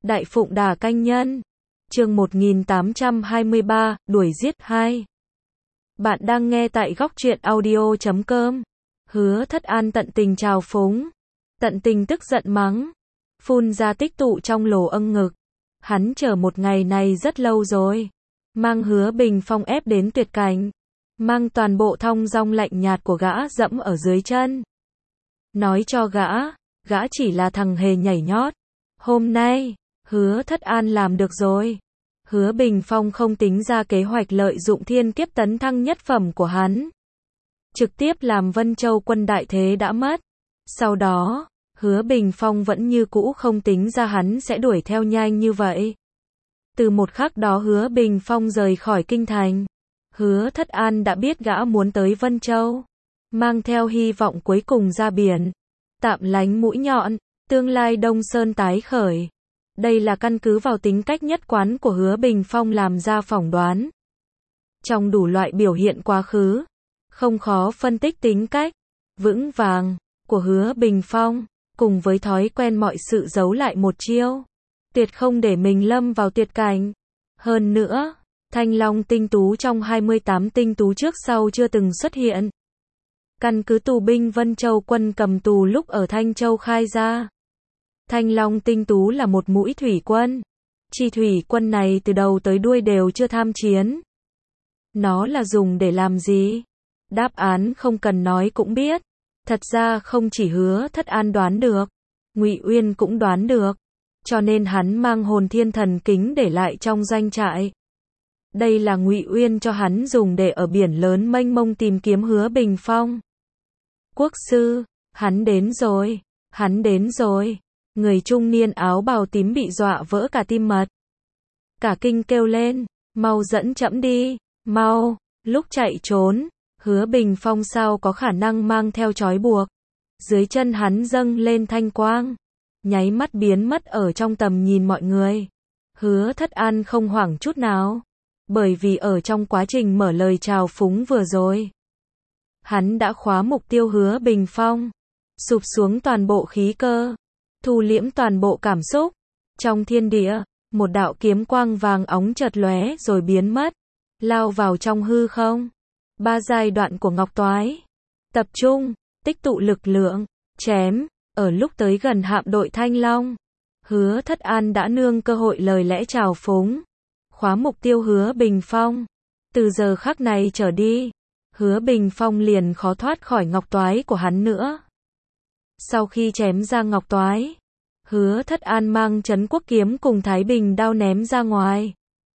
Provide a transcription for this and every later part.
Đại Phụng Đà Canh Nhân. Chương 1823, đuổi giết 2. Bạn đang nghe tại goctruyện.audio.com. Hứa Thất An tận tình trào phúng, tận tình tức giận mắng, phun ra tích tụ trong lỗ âng ngực. Hắn chờ một ngày này rất lâu rồi, mang Hứa Bình Phong ép đến tuyệt cảnh, mang toàn bộ thong dong lạnh nhạt của gã dẫm ở dưới chân. Nói cho gã chỉ là thằng hề nhảy nhót. Hôm nay, Hứa Thất An làm được rồi. Hứa Bình Phong không tính ra kế hoạch lợi dụng thiên kiếp tấn thăng nhất phẩm của hắn, trực tiếp làm Vân Châu quân đại thế đã mất. Sau đó, Hứa Bình Phong vẫn như cũ không tính ra hắn sẽ đuổi theo nhanh như vậy. Từ một khắc đó Hứa Bình Phong rời khỏi kinh thành, Hứa Thất An đã biết gã muốn tới Vân Châu, mang theo hy vọng cuối cùng ra biển, tạm lánh mũi nhọn, tương lai Đông Sơn tái khởi. Đây là căn cứ vào tính cách nhất quán của Hứa Bình Phong làm ra phỏng đoán. Trong đủ loại biểu hiện quá khứ, không khó phân tích tính cách vững vàng của Hứa Bình Phong, cùng với thói quen mọi sự giấu lại một chiêu, tuyệt không để mình lâm vào tuyệt cảnh. Hơn nữa, Thanh Long tinh tú trong 28 tinh tú trước sau chưa từng xuất hiện. Căn cứ tù binh Vân Châu quân cầm tù lúc ở Thanh Châu khai ra. Thanh Long tinh tú là một mũi thủy quân. Chi thủy quân này từ đầu tới đuôi đều chưa tham chiến. Nó là dùng để làm gì? Đáp án không cần nói cũng biết. Thật ra không chỉ Hứa Thất An đoán được, Ngụy Uyên cũng đoán được, cho nên hắn mang hồn thiên thần kính để lại trong doanh trại. Đây là Ngụy Uyên cho hắn dùng để ở biển lớn mênh mông tìm kiếm Hứa Bình Phong. Quốc sư, hắn đến rồi, hắn đến rồi. Người trung niên áo bào tím bị dọa vỡ cả tim mật. Cả kinh kêu lên, mau dẫn trẫm đi, mau. Lúc chạy trốn, Hứa Bình Phong sao có khả năng mang theo trói buộc. Dưới chân hắn dâng lên thanh quang, nháy mắt biến mất ở trong tầm nhìn mọi người. Hứa Thất An không hoảng chút nào, bởi vì ở trong quá trình mở lời chào phúng vừa rồi, hắn đã khóa mục tiêu Hứa Bình Phong, sụp xuống toàn bộ khí cơ, thu liễm toàn bộ cảm xúc. Trong thiên địa, một đạo kiếm quang vàng óng chợt lóe rồi biến mất, lao vào trong hư không. 3 giai đoạn của Ngọc Toái. Tập trung, tích tụ lực lượng, chém. Ở lúc tới gần hạm đội Thanh Long, Hứa Thất An đã nương cơ hội lời lẽ chào phúng, khóa mục tiêu Hứa Bình Phong. Từ giờ khắc này trở đi, Hứa Bình Phong liền khó thoát khỏi Ngọc Toái của hắn nữa. Sau khi chém ra Ngọc Toái, Hứa Thất An mang Trấn Quốc kiếm cùng Thái Bình đao ném ra ngoài.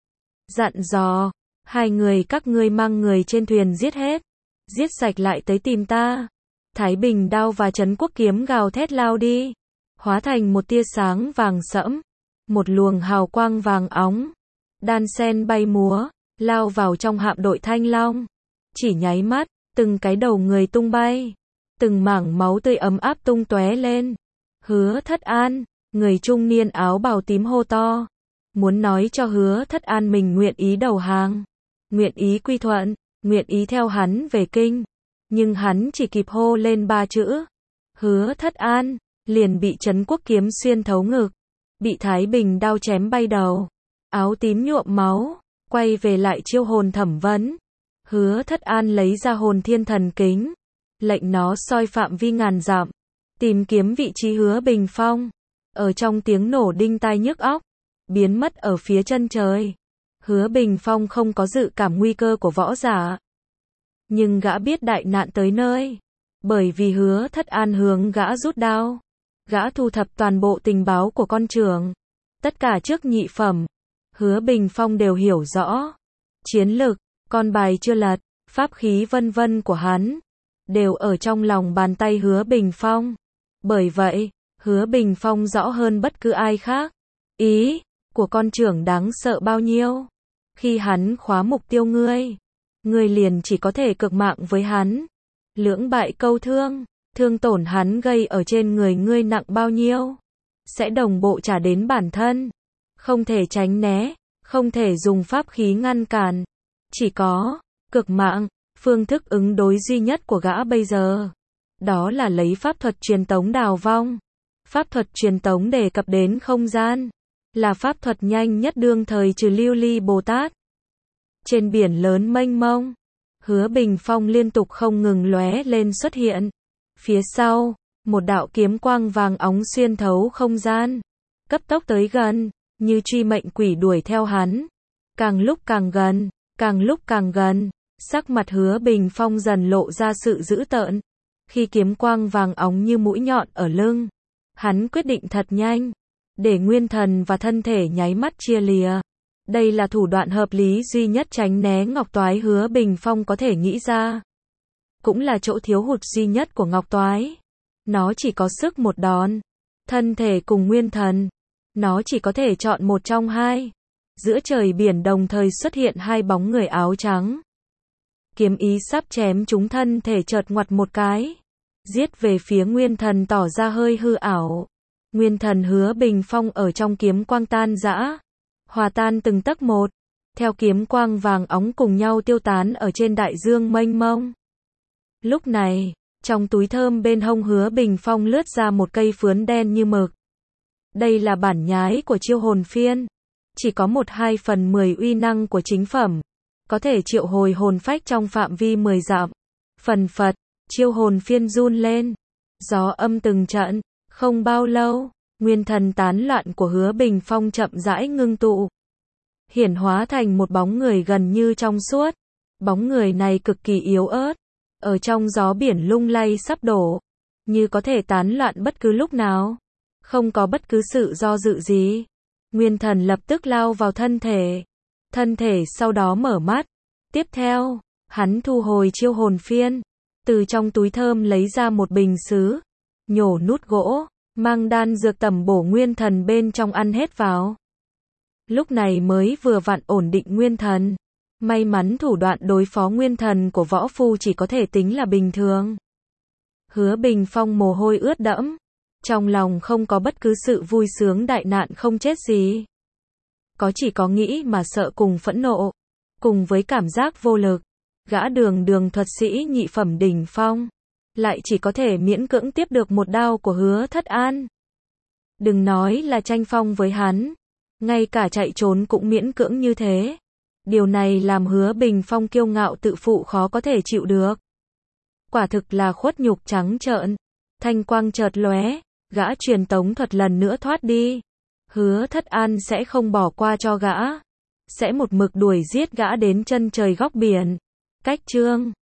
Dặn dò, 2 người các ngươi mang người trên thuyền giết hết, giết sạch lại tới tìm ta. Thái Bình đao và Trấn Quốc kiếm gào thét lao đi, hóa thành một tia sáng vàng sẫm, một luồng hào quang vàng óng, đan sen bay múa, lao vào trong hạm đội Thanh Long. Chỉ nháy mắt, từng cái đầu người tung bay, từng mảng máu tươi ấm áp tung tóe lên. Hứa Thất An, người trung niên áo bào tím hô to, muốn nói cho Hứa Thất An mình nguyện ý đầu hàng, nguyện ý quy thuận, nguyện ý theo hắn về kinh. Nhưng hắn chỉ kịp hô lên 3 chữ Hứa Thất An, liền bị Trấn Quốc kiếm xuyên thấu ngực, bị Thái Bình đao chém bay đầu, áo tím nhuộm máu, quay về lại chiêu hồn thẩm vấn. Hứa Thất An lấy ra hồn thiên thần kính, lệnh nó soi phạm vi ngàn dặm, tìm kiếm vị trí Hứa Bình Phong. Ở trong tiếng nổ đinh tai nhức óc, biến mất ở phía chân trời. Hứa Bình Phong không có dự cảm nguy cơ của võ giả, nhưng gã biết đại nạn tới nơi, bởi vì Hứa Thất An hướng gã rút đao. Gã thu thập toàn bộ tình báo của con trưởng, tất cả trước nhị phẩm, Hứa Bình Phong đều hiểu rõ. Chiến lực, con bài chưa lật, pháp khí vân vân của hắn, đều ở trong lòng bàn tay Hứa Bình Phong. Bởi vậy, Hứa Bình Phong rõ hơn bất cứ ai khác, ý của con trưởng đáng sợ bao nhiêu. Khi hắn khóa mục tiêu ngươi liền chỉ có thể cực mạng với hắn. Lưỡng bại câu thương, thương tổn hắn gây ở trên người ngươi nặng bao nhiêu, sẽ đồng bộ trả đến bản thân. Không thể tránh né, không thể dùng pháp khí ngăn cản, chỉ có cực mạng. Phương thức ứng đối duy nhất của gã bây giờ, đó là lấy pháp thuật truyền tống đào vong. Pháp thuật truyền tống đề cập đến không gian, là pháp thuật nhanh nhất đương thời trừ Lưu Ly Bồ Tát. Trên biển lớn mênh mông, Hứa Bình Phong liên tục không ngừng lóe lên xuất hiện. Phía sau, một đạo kiếm quang vàng óng xuyên thấu không gian, cấp tốc tới gần, như truy mệnh quỷ đuổi theo hắn. Càng lúc càng gần, càng lúc càng gần, sắc mặt Hứa Bình Phong dần lộ ra sự dữ tợn. Khi kiếm quang vàng óng như mũi nhọn ở lưng, hắn quyết định thật nhanh, để nguyên thần và thân thể nháy mắt chia lìa. Đây là thủ đoạn hợp lý duy nhất tránh né Ngọc Toái Hứa Bình Phong có thể nghĩ ra. Cũng là chỗ thiếu hụt duy nhất của Ngọc Toái. Nó chỉ có sức một đòn. Thân thể cùng nguyên thần. Nó chỉ có thể chọn một trong hai. Giữa trời biển đồng thời xuất hiện hai bóng người áo trắng. Kiếm ý sắp chém chúng, thân thể chợt ngoặt một cái. Giết về phía nguyên thần tỏ ra hơi hư ảo. Nguyên thần Hứa Bình Phong ở trong kiếm quang tan rã, hòa tan từng tấc một, theo kiếm quang vàng óng cùng nhau tiêu tán ở trên đại dương mênh mông. Lúc này, trong túi thơm bên hông Hứa Bình Phong lướt ra một cây phướn đen như mực. Đây là bản nhái của chiêu hồn phiên, chỉ có 1/2/10 uy năng của chính phẩm, có thể triệu hồi hồn phách trong phạm vi 10 dặm. Phần phật, chiêu hồn phiên run lên, gió âm từng trận. Không bao lâu, nguyên thần tán loạn của Hứa Bình Phong chậm rãi ngưng tụ, hiển hóa thành một bóng người gần như trong suốt. Bóng người này cực kỳ yếu ớt, ở trong gió biển lung lay sắp đổ, như có thể tán loạn bất cứ lúc nào. Không có bất cứ sự do dự gì, nguyên thần lập tức lao vào thân thể. Thân thể sau đó mở mắt. Tiếp theo, hắn thu hồi chiêu hồn phiên, từ trong túi thơm lấy ra một bình sứ, nhổ nút gỗ, mang đan dược tẩm bổ nguyên thần bên trong ăn hết vào. Lúc này mới vừa vặn ổn định nguyên thần. May mắn thủ đoạn đối phó nguyên thần của võ phu chỉ có thể tính là bình thường. Hứa Bình Phong mồ hôi ướt đẫm, trong lòng không có bất cứ sự vui sướng đại nạn không chết gì. Chỉ có nghĩ mà sợ cùng phẫn nộ, cùng với cảm giác vô lực. Gã đường thuật sĩ nhị phẩm đỉnh phong, lại chỉ có thể miễn cưỡng tiếp được một đao của Hứa Thất An. Đừng nói là tranh phong với hắn, ngay cả chạy trốn cũng miễn cưỡng như thế. Điều này làm Hứa Bình Phong kiêu ngạo tự phụ khó có thể chịu được. Quả thực là khuất nhục trắng trợn. Thanh quang chợt lóe, gã truyền tống thuật lần nữa thoát đi. Hứa Thất An sẽ không bỏ qua cho gã, sẽ một mực đuổi giết gã đến chân trời góc biển. Cách chương